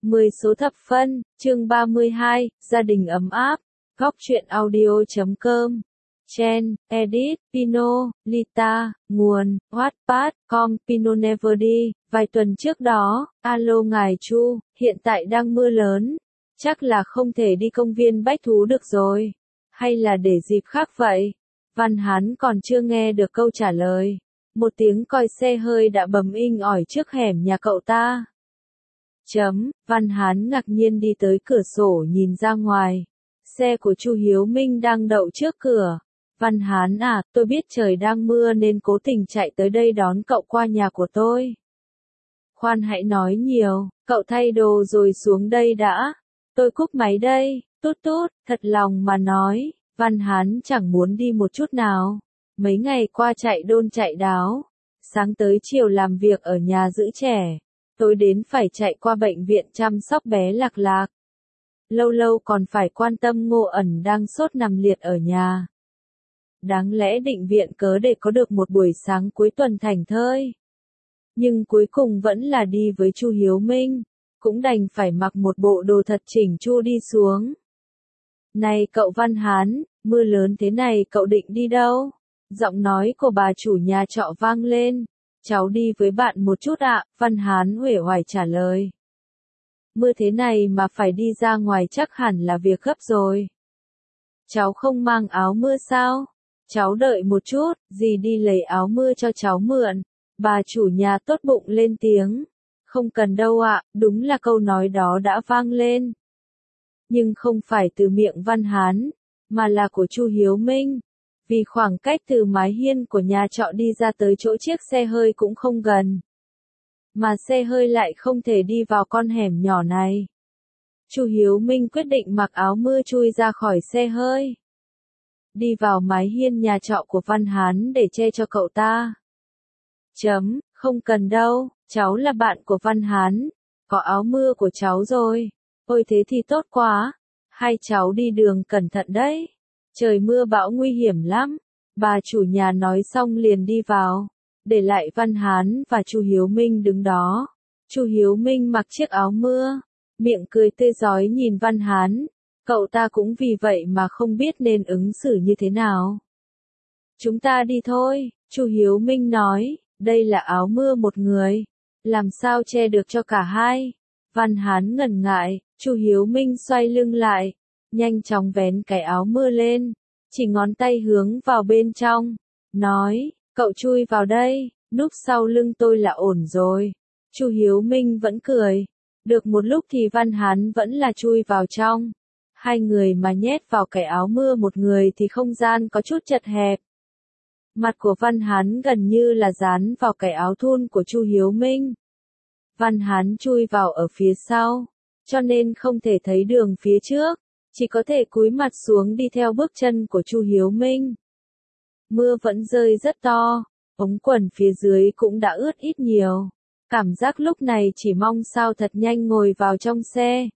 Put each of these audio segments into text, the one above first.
10 số thập phân, chương 32, gia đình ấm áp, góc truyện audio.com, Chen, Edit, Pino, Lita, nguồn, Wattpad.com, Pino Never đi, vài tuần trước đó, alo ngài Chu, hiện tại đang mưa lớn, chắc là không thể đi công viên Bách Thú được rồi, hay là để dịp khác vậy? Văn Hán còn chưa nghe được câu trả lời, một tiếng còi xe hơi đã bấm inh ỏi trước hẻm nhà cậu ta. Văn Hán ngạc nhiên đi tới cửa sổ nhìn ra ngoài. Xe của Chu Hiếu Minh đang đậu trước cửa. Văn Hán à, tôi biết trời đang mưa nên cố tình chạy tới đây đón cậu qua nhà của tôi. Khoan hãy nói nhiều, cậu thay đồ rồi xuống đây đã. Tôi cúp máy đây, tút tút, thật lòng mà nói, Văn Hán chẳng muốn đi một chút nào. Mấy ngày qua chạy đôn chạy đáo, sáng tới chiều làm việc ở nhà giữ trẻ. Tối đến phải chạy qua bệnh viện chăm sóc bé Lạc Lạc. Lâu lâu còn phải quan tâm Ngô Ẩn đang sốt nằm liệt ở nhà. Đáng lẽ định viện cớ để có được một buổi sáng cuối tuần thảnh thơi. Nhưng cuối cùng vẫn là đi với Chu Hiếu Minh, cũng đành phải mặc một bộ đồ thật chỉnh chu đi xuống. Này cậu Văn Hán, mưa lớn thế này cậu định đi đâu? Giọng nói của bà chủ nhà trọ vang lên. Cháu đi với bạn một chút ạ, Văn Hán uể oải trả lời. Mưa thế này mà phải đi ra ngoài chắc hẳn là việc gấp rồi. Cháu không mang áo mưa sao? Cháu đợi một chút, dì đi lấy áo mưa cho cháu mượn. Bà chủ nhà tốt bụng lên tiếng. Không cần đâu ạ, đúng là câu nói đó đã vang lên. Nhưng không phải từ miệng Văn Hán, mà là của Chu Hiếu Minh. Vì khoảng cách từ mái hiên của nhà trọ đi ra tới chỗ chiếc xe hơi cũng không gần. Mà xe hơi lại không thể đi vào con hẻm nhỏ này. Chu Hiếu Minh quyết định mặc áo mưa chui ra khỏi xe hơi. Đi vào mái hiên nhà trọ của Văn Hán để che cho cậu ta. Không cần đâu, cháu là bạn của Văn Hán. Có áo mưa của cháu rồi. Ôi thế thì tốt quá. Hai cháu đi đường cẩn thận đấy. Trời mưa bão nguy hiểm lắm. Bà chủ nhà nói xong liền đi vào, để lại Văn Hán và Chu Hiếu Minh đứng đó. Chu Hiếu Minh mặc chiếc áo mưa, miệng cười tươi rói nhìn Văn Hán. Cậu ta cũng vì vậy mà không biết nên ứng xử như thế nào. Chúng ta đi thôi, Chu Hiếu Minh nói, đây là áo mưa một người, làm sao che được cho cả hai. Văn Hán ngần ngại, Chu Hiếu Minh xoay lưng lại, nhanh chóng vén cái áo mưa lên, chỉ ngón tay hướng vào bên trong, nói, cậu chui vào đây, núp sau lưng tôi là ổn rồi. Chu Hiếu Minh vẫn cười, được một lúc thì Văn Hán vẫn là chui vào trong. Hai người mà nhét vào cái áo mưa một người thì không gian có chút chật hẹp. Mặt của Văn Hán gần như là dán vào cái áo thun của Chu Hiếu Minh. Văn Hán chui vào ở phía sau, cho nên không thể thấy đường phía trước. Chỉ có thể cúi mặt xuống đi theo bước chân của Chu Hiếu Minh. Mưa vẫn rơi rất to, ống quần phía dưới cũng đã ướt ít nhiều. Cảm giác lúc này chỉ mong sao thật nhanh ngồi vào trong xe.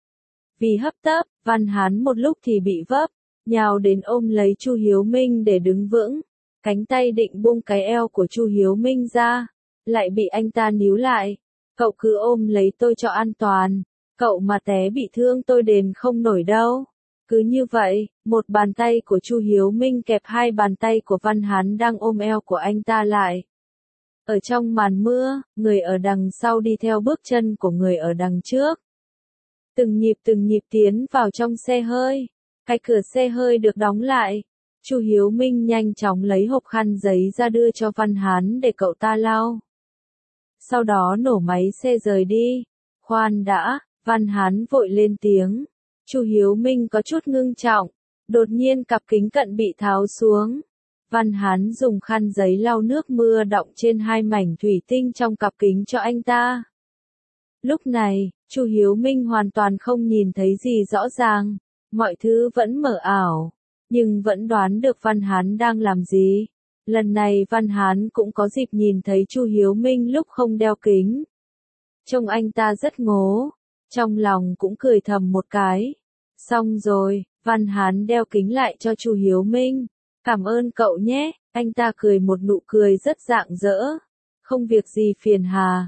Vì hấp tấp, Văn Hán một lúc thì bị vấp, nhào đến ôm lấy Chu Hiếu Minh để đứng vững. Cánh tay định buông cái eo của Chu Hiếu Minh ra, lại bị anh ta níu lại. Cậu cứ ôm lấy tôi cho an toàn. Cậu mà té bị thương tôi đền không nổi đâu. Cứ như vậy, một bàn tay của Chu Hiếu Minh kẹp hai bàn tay của Văn Hán đang ôm eo của anh ta lại. Ở trong màn mưa, người ở đằng sau đi theo bước chân của người ở đằng trước. Từng nhịp tiến vào trong xe hơi. Cái cửa xe hơi được đóng lại. Chu Hiếu Minh nhanh chóng lấy hộp khăn giấy ra đưa cho Văn Hán để cậu ta lau. Sau đó nổ máy xe rời đi. Khoan đã. Văn Hán vội lên tiếng. Chu Hiếu Minh có chút ngưng trọng. Đột nhiên cặp kính cận bị tháo xuống. Văn Hán dùng khăn giấy lau nước mưa đọng trên hai mảnh thủy tinh trong cặp kính cho anh ta. Lúc này, Chu Hiếu Minh hoàn toàn không nhìn thấy gì rõ ràng. Mọi thứ vẫn mờ ảo. Nhưng vẫn đoán được Văn Hán đang làm gì. Lần này Văn Hán cũng có dịp nhìn thấy Chu Hiếu Minh lúc không đeo kính. Trông anh ta rất ngố. Trong lòng cũng cười thầm một cái. Xong rồi, Văn Hán đeo kính lại cho Chu Hiếu Minh. Cảm ơn cậu nhé, anh ta cười một nụ cười rất rạng rỡ. Không việc gì phiền hà.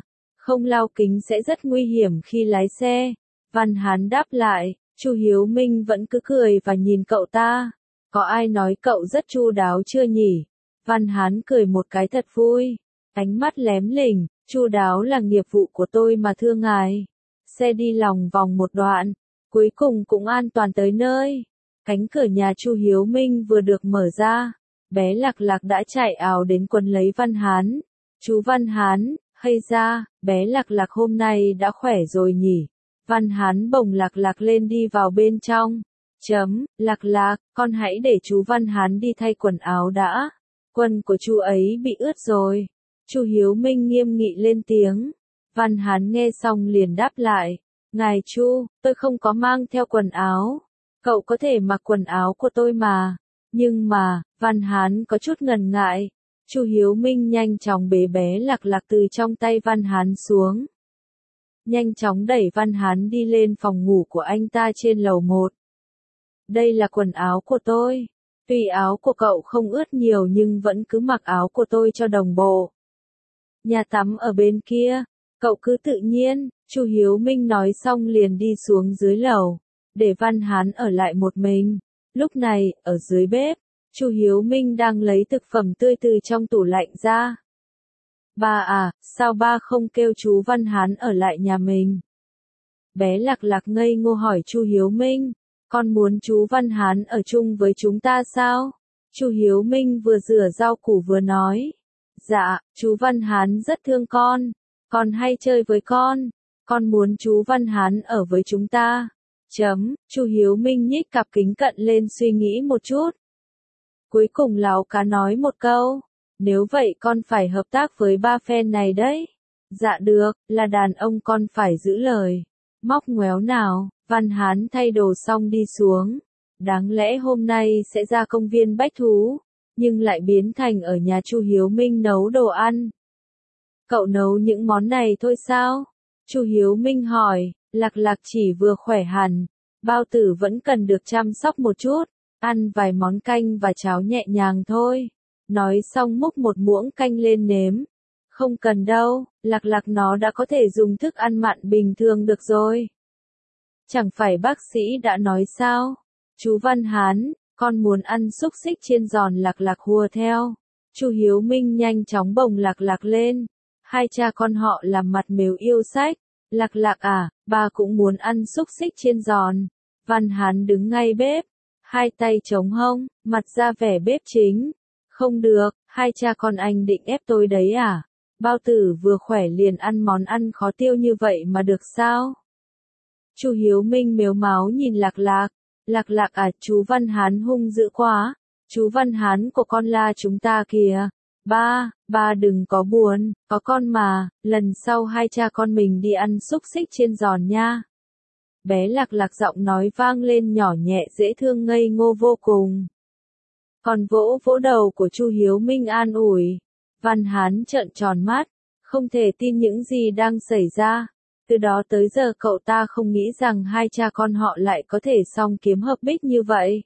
Không lau kính sẽ rất nguy hiểm khi lái xe. Văn Hán đáp lại, Chu Hiếu Minh vẫn cứ cười và nhìn cậu ta. Có ai nói cậu rất chu đáo chưa nhỉ? Văn Hán cười một cái thật vui. Ánh mắt lém lỉnh, chu đáo là nghiệp vụ của tôi mà thưa ngài. Xe đi lòng vòng một đoạn, cuối cùng cũng an toàn tới nơi. Cánh cửa nhà Chu Hiếu Minh vừa được mở ra, bé Lạc Lạc đã chạy ào đến quấn lấy Văn Hán. Chú Văn Hán, hay ra, bé Lạc Lạc hôm nay đã khỏe rồi nhỉ? Văn Hán bồng Lạc Lạc lên đi vào bên trong. Lạc Lạc, con hãy để chú Văn Hán đi thay quần áo đã. Quần của chú ấy bị ướt rồi. Chu Hiếu Minh nghiêm nghị lên tiếng. Văn Hán nghe xong liền đáp lại. Ngài Chu, tôi không có mang theo quần áo. Cậu có thể mặc quần áo của tôi mà. Nhưng mà, Văn Hán có chút ngần ngại. Chu Hiếu Minh nhanh chóng bế bé Lạc Lạc từ trong tay Văn Hán xuống. Nhanh chóng đẩy Văn Hán đi lên phòng ngủ của anh ta trên lầu 1. Đây là quần áo của tôi. Tuy áo của cậu không ướt nhiều nhưng vẫn cứ mặc áo của tôi cho đồng bộ. Nhà tắm ở bên kia, cậu cứ tự nhiên. Chu Hiếu Minh nói xong liền đi xuống dưới lầu, để Văn Hán ở lại một mình. Lúc này, ở dưới bếp, Chu Hiếu Minh đang lấy thực phẩm tươi từ trong tủ lạnh ra. Ba à, sao ba không kêu chú Văn Hán ở lại nhà mình? Bé Lạc Lạc ngây ngô hỏi Chu Hiếu Minh, con muốn chú Văn Hán ở chung với chúng ta sao? Chu Hiếu Minh vừa rửa rau củ vừa nói, dạ, chú Văn Hán rất thương con hay chơi với con muốn chú Văn Hán ở với chúng ta. Chu Hiếu Minh nhích cặp kính cận lên suy nghĩ một chút. Cuối cùng Láo Cá nói một câu, nếu vậy con phải hợp tác với ba phen này đấy. Dạ được, là đàn ông con phải giữ lời. Móc ngoéo nào, Văn Hán thay đồ xong đi xuống. Đáng lẽ hôm nay sẽ ra công viên Bách Thú, nhưng lại biến thành ở nhà Chu Hiếu Minh nấu đồ ăn. Cậu nấu những món này thôi sao? Chu Hiếu Minh hỏi. Lạc Lạc chỉ vừa khỏe hẳn, bao tử vẫn cần được chăm sóc một chút, ăn vài món canh và cháo nhẹ nhàng thôi. Nói xong múc một muỗng canh lên nếm. Không cần đâu, Lạc Lạc nó đã có thể dùng thức ăn mặn bình thường được rồi. Chẳng phải bác sĩ đã nói sao? Chú Văn Hán, con muốn ăn xúc xích chiên giòn. Lạc Lạc hùa theo. Chu Hiếu Minh nhanh chóng bồng Lạc Lạc lên. Hai cha con họ làm mặt mếu yêu sách. Lạc Lạc à, ba cũng muốn ăn xúc xích chiên giòn. Văn Hán đứng ngay bếp, hai tay chống hông, mặt ra vẻ bếp chính. Không được, hai cha con anh định ép tôi đấy à? Bao tử vừa khỏe liền ăn món ăn khó tiêu như vậy mà được sao? Chu Hiếu Minh mếu máo nhìn Lạc Lạc. Lạc Lạc à, chú Văn Hán hung dữ quá. Chú Văn Hán của con la chúng ta kìa. Ba đừng có buồn, có con mà, lần sau hai cha con mình đi ăn xúc xích chiên giòn nha. Bé Lạc Lạc giọng nói vang lên nhỏ nhẹ dễ thương ngây ngô vô cùng. Còn vỗ vỗ đầu của Chu Hiếu Minh an ủi. Văn Hán trợn tròn mắt, không thể tin những gì đang xảy ra. Từ đó tới giờ cậu ta không nghĩ rằng hai cha con họ lại có thể song kiếm hợp bích như vậy.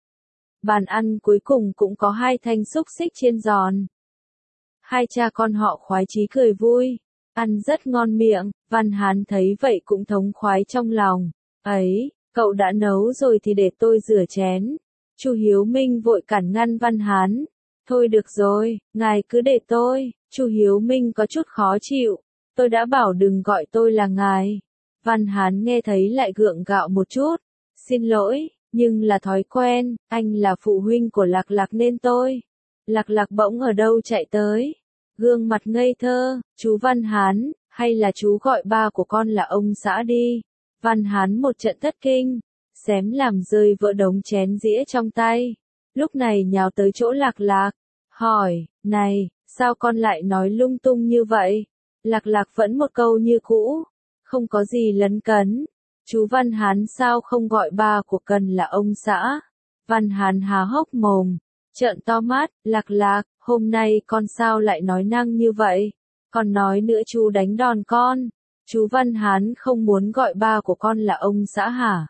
Bàn ăn cuối cùng cũng có hai thanh xúc xích chiên giòn. Hai cha con họ khoái chí cười vui, ăn rất ngon miệng. Văn Hán thấy vậy cũng thống khoái trong lòng. Ấy, cậu đã nấu rồi thì để tôi rửa chén. Chu Hiếu Minh vội cản ngăn Văn Hán. Thôi được rồi, ngài cứ để tôi. Chu Hiếu Minh có chút khó chịu. Tôi đã bảo đừng gọi tôi là ngài. Văn Hán nghe thấy lại gượng gạo một chút. Xin lỗi, nhưng là thói quen, anh là phụ huynh của Lạc Lạc nên tôi. Lạc Lạc bỗng ở đâu chạy tới. Gương mặt ngây thơ, chú Văn Hán, hay là chú gọi ba của con là ông xã đi. Văn Hán một trận thất kinh, xém làm rơi vỡ đống chén dĩa trong tay. Lúc này nhào tới chỗ Lạc Lạc, hỏi, này, sao con lại nói lung tung như vậy? Lạc Lạc vẫn một câu như cũ, không có gì lấn cấn. Chú Văn Hán sao không gọi ba của Cần là ông xã? Văn Hán há hốc mồm, trợn to mắt. Lạc Lạc, hôm nay con sao lại nói năng như vậy? Còn nói nữa chú đánh đòn con. Chú Văn Hán không muốn gọi ba của con là ông xã hả?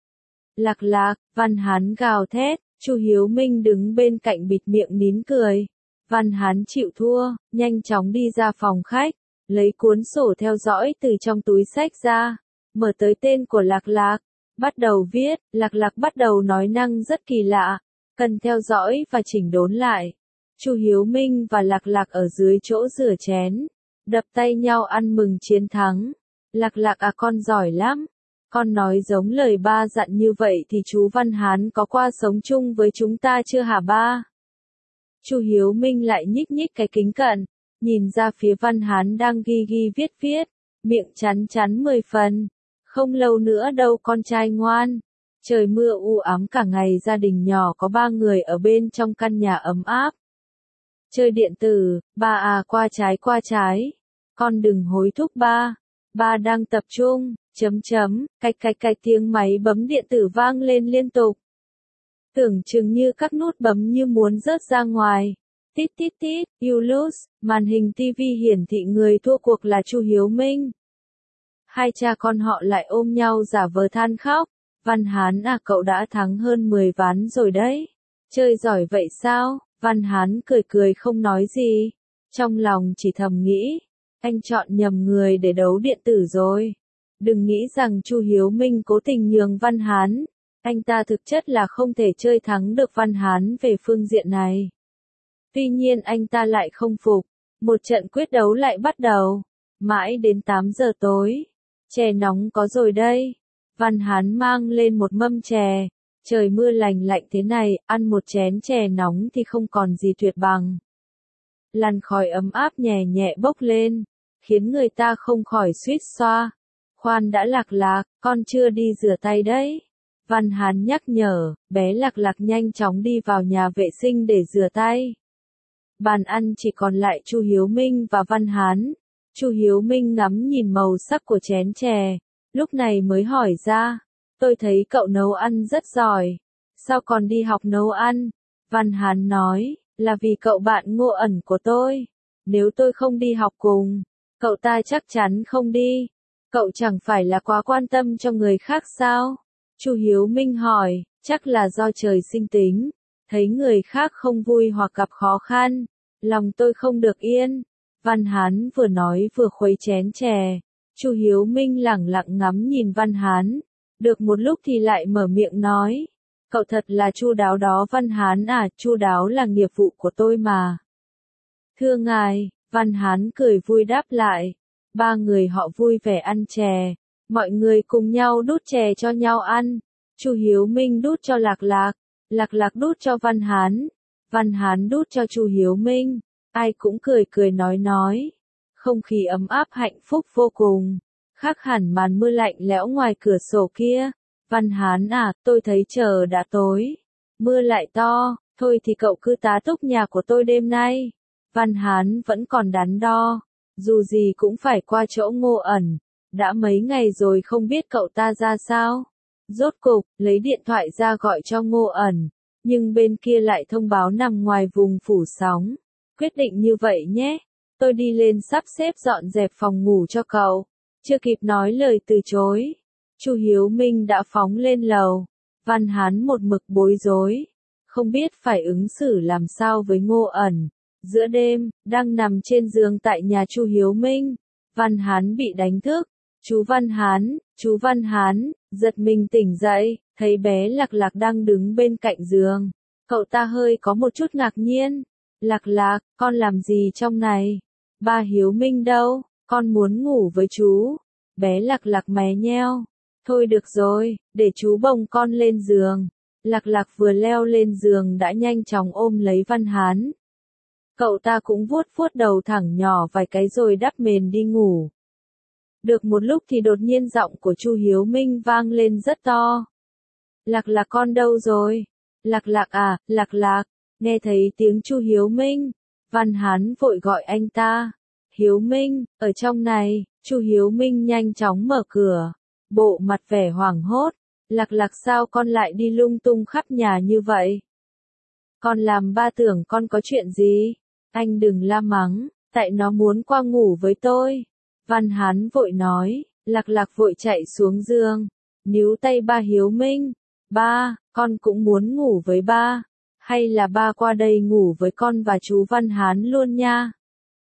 Lạc Lạc, Văn Hán gào thét. Chu Hiếu Minh đứng bên cạnh bịt miệng nín cười. Văn Hán chịu thua, nhanh chóng đi ra phòng khách. lấy cuốn sổ theo dõi từ trong túi xách ra, mở tới tên của Lạc Lạc, bắt đầu viết. Lạc Lạc bắt đầu nói năng rất kỳ lạ, cần theo dõi và chỉnh đốn lại. Chu Hiếu Minh và Lạc Lạc ở dưới chỗ rửa chén, đập tay nhau ăn mừng chiến thắng. Lạc Lạc à, con giỏi lắm. Con nói giống lời ba dặn như vậy thì chú Văn Hán có qua sống chung với chúng ta chưa hả ba? Chu Hiếu Minh lại nhích nhích cái kính cận, nhìn ra phía Văn Hán đang ghi ghi viết viết, miệng chắn chắn 10 phần. Không lâu nữa đâu con trai ngoan. Trời mưa u ám cả ngày, gia đình nhỏ có 3 người ở bên trong căn nhà ấm áp. Chơi điện tử, ba à, qua trái qua trái. Con đừng hối thúc ba. Ba đang tập trung, cạch cạch cạch tiếng máy bấm điện tử vang lên liên tục. Tưởng chừng như các nút bấm như muốn rớt ra ngoài. Tít tít tít, you lose, màn hình TV hiển thị người thua cuộc là Chu Hiếu Minh. Hai cha con họ lại ôm nhau giả vờ than khóc. Văn Hán à, cậu đã thắng hơn 10 ván rồi đấy. Chơi giỏi vậy sao? Văn Hán cười cười không nói gì. Trong lòng chỉ thầm nghĩ, anh chọn nhầm người để đấu điện tử rồi. Đừng nghĩ rằng Chu Hiếu Minh cố tình nhường Văn Hán. Anh ta thực chất là không thể chơi thắng được Văn Hán về phương diện này. Tuy nhiên anh ta lại không phục. Một trận quyết đấu lại bắt đầu. Mãi đến 8 giờ tối. Chè nóng có rồi đây. Văn Hán mang lên một mâm chè. Trời mưa lành lạnh thế này, ăn một chén chè nóng thì không còn gì tuyệt bằng. Làn khói ấm áp nhẹ nhẹ bốc lên, khiến người ta không khỏi suýt xoa. Khoan đã, Lạc Lạc, con chưa đi rửa tay đấy. Văn Hán nhắc nhở, bé Lạc Lạc nhanh chóng đi vào nhà vệ sinh để rửa tay. Bàn ăn chỉ còn lại Chu Hiếu Minh và Văn Hán. Chu Hiếu Minh ngắm nhìn màu sắc của chén chè, lúc này mới hỏi ra, tôi thấy cậu nấu ăn rất giỏi, sao còn đi học nấu ăn? Văn Hán nói, là vì cậu bạn Ngô Ẩn của tôi, nếu tôi không đi học cùng, cậu ta chắc chắn không đi. Cậu chẳng phải là quá quan tâm cho người khác sao? Chu Hiếu Minh hỏi, chắc là do trời sinh tính, thấy người khác không vui hoặc gặp khó khăn, lòng tôi không được yên. Văn Hán vừa nói vừa khuấy chén chè. Chu Hiếu Minh lẳng lặng ngắm nhìn Văn Hán, được một lúc thì lại mở miệng nói, cậu thật là chu đáo đó Văn Hán à, chu đáo là nghiệp vụ của tôi mà. Thưa ngài, Văn Hán cười vui đáp lại. Ba người họ vui vẻ ăn chè, mọi người cùng nhau đút chè cho nhau ăn. Chu Hiếu Minh đút cho Lạc Lạc, Lạc Lạc đút cho Văn Hán đút cho Chu Hiếu Minh. Ai cũng cười cười nói. Không khí ấm áp hạnh phúc vô cùng, khác hẳn màn mưa lạnh lẽo ngoài cửa sổ kia. Văn Hán à, tôi thấy trời đã tối, mưa lại to, thôi thì cậu cứ tá túc nhà của tôi đêm nay. Văn Hán vẫn còn đắn đo, dù gì cũng phải qua chỗ Ngô Ẩn, đã mấy ngày rồi không biết cậu ta ra sao. Rốt cục, lấy điện thoại ra gọi cho Ngô Ẩn, nhưng bên kia lại thông báo nằm ngoài vùng phủ sóng. Quyết định như vậy nhé, tôi đi lên sắp xếp dọn dẹp phòng ngủ cho cậu. Chưa kịp nói lời từ chối, Chu Hiếu Minh đã phóng lên lầu. Văn Hán một mực bối rối, không biết phải ứng xử làm sao với Ngô Ẩn. Giữa đêm, đang nằm trên giường tại nhà Chu Hiếu Minh, Văn Hán bị đánh thức. Chú Văn Hán, giật mình tỉnh dậy, thấy bé Lạc Lạc đang đứng bên cạnh giường. Cậu ta hơi có một chút ngạc nhiên. Lạc Lạc, con làm gì trong này? Ba Hiếu Minh đâu? Con muốn ngủ với chú. Bé Lạc Lạc mé nheo. Thôi được rồi, để chú bồng con lên giường. Lạc Lạc vừa leo lên giường đã nhanh chóng ôm lấy Văn Hán. Cậu ta cũng vuốt vuốt đầu thẳng nhỏ vài cái rồi đắp mền đi ngủ. Được một lúc thì đột nhiên giọng của Chu Hiếu Minh vang lên rất to. Lạc Lạc con đâu rồi? Lạc Lạc à, Lạc Lạc. Nghe thấy tiếng Chu Hiếu Minh, Văn Hán vội gọi anh ta. Hiếu Minh, ở trong này. Chu Hiếu Minh nhanh chóng mở cửa, bộ mặt vẻ hoảng hốt. Lạc Lạc sao con lại đi lung tung khắp nhà như vậy? Con làm ba tưởng con có chuyện gì? Anh đừng la mắng, tại nó muốn qua ngủ với tôi. Văn Hán vội nói. Lạc Lạc vội chạy xuống giường, níu tay ba Hiếu Minh. Ba, con cũng muốn ngủ với ba. Hay là ba qua đây ngủ với con và chú Văn Hán luôn nha?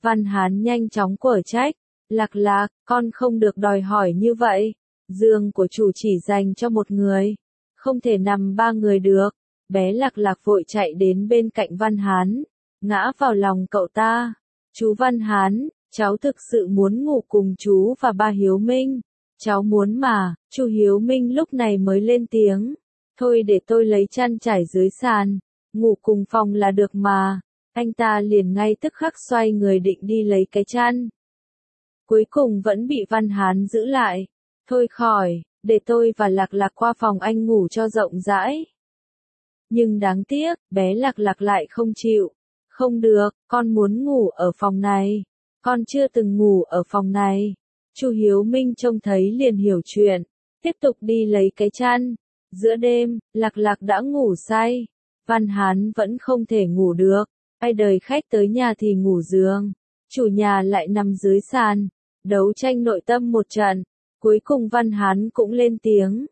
Văn Hán nhanh chóng quở trách, Lạc Lạc, con không được đòi hỏi như vậy. Giường của chủ chỉ dành cho một người, không thể nằm ba người được. Bé Lạc Lạc vội chạy đến bên cạnh Văn Hán, ngã vào lòng cậu ta. Chú Văn Hán, cháu thực sự muốn ngủ cùng chú và ba Hiếu Minh. Cháu muốn mà, chú Hiếu Minh lúc này mới lên tiếng. Thôi để tôi lấy chăn trải dưới sàn, ngủ cùng phòng là được mà. Anh ta liền ngay tức khắc xoay người định đi lấy cái chăn. Cuối cùng vẫn bị Văn Hán giữ lại. Thôi khỏi, để tôi và Lạc Lạc qua phòng anh ngủ cho rộng rãi. Nhưng đáng tiếc, bé Lạc Lạc lại không chịu. Không được, con muốn ngủ ở phòng này. Con chưa từng ngủ ở phòng này. Chu Hiếu Minh trông thấy liền hiểu chuyện, tiếp tục đi lấy cái chăn. Giữa đêm, Lạc Lạc đã ngủ say. Văn Hán vẫn không thể ngủ được. Ai đời khách tới nhà thì ngủ giường, chủ nhà lại nằm dưới sàn. Đấu tranh nội tâm một trận. Cuối cùng Văn Hán cũng lên tiếng.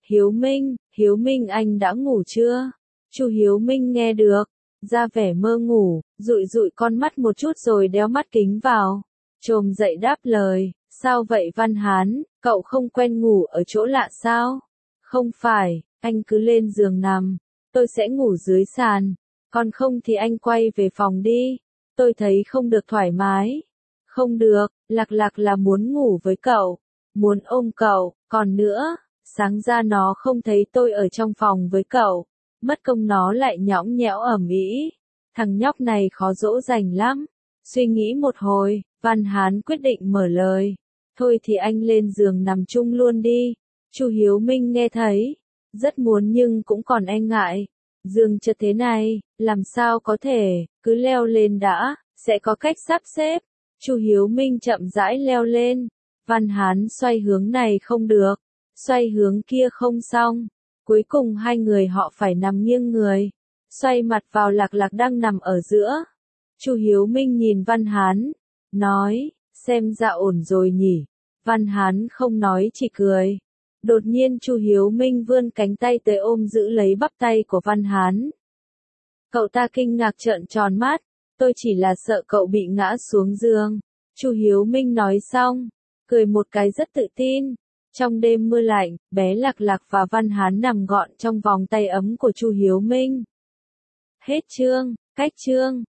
Hiếu Minh anh đã ngủ chưa? Chu Hiếu Minh nghe được, ra vẻ mơ ngủ, dụi dụi con mắt một chút rồi đeo mắt kính vào. Chồm dậy đáp lời, sao vậy Văn Hán, cậu không quen ngủ ở chỗ lạ sao? Không phải, anh cứ lên giường nằm, tôi sẽ ngủ dưới sàn, còn không thì anh quay về phòng đi, tôi thấy không được thoải mái. Không được, Lạc Lạc là muốn ngủ với cậu, muốn ôm cậu, còn nữa, sáng ra nó không thấy tôi ở trong phòng với cậu, mất công nó lại nhõng nhẽo ầm ĩ. Thằng nhóc này khó dỗ dành lắm. Suy nghĩ một hồi, Văn Hán quyết định mở lời. Thôi thì anh lên giường nằm chung luôn đi. Chu Hiếu Minh nghe thấy, rất muốn nhưng cũng còn e ngại. Giường chật thế này, làm sao có thể, cứ leo lên đã, sẽ có cách sắp xếp. Chu Hiếu Minh chậm rãi leo lên. Văn Hán xoay hướng này không được, xoay hướng kia không xong. Cuối cùng hai người họ phải nằm nghiêng người, xoay mặt vào Lạc Lạc đang nằm ở giữa. Chu Hiếu Minh nhìn Văn Hán, nói, xem ra ổn rồi nhỉ. Văn Hán không nói chỉ cười. Đột nhiên Chu Hiếu Minh vươn cánh tay tới ôm giữ lấy bắp tay của Văn Hán. Cậu ta kinh ngạc trợn tròn mắt, tôi chỉ là sợ cậu bị ngã xuống giường. Chu Hiếu Minh nói xong, cười một cái rất tự tin. Trong đêm mưa lạnh, bé Lạc Lạc và Văn Hán nằm gọn trong vòng tay ấm của Chu Hiếu Minh. Hết chương, cách chương.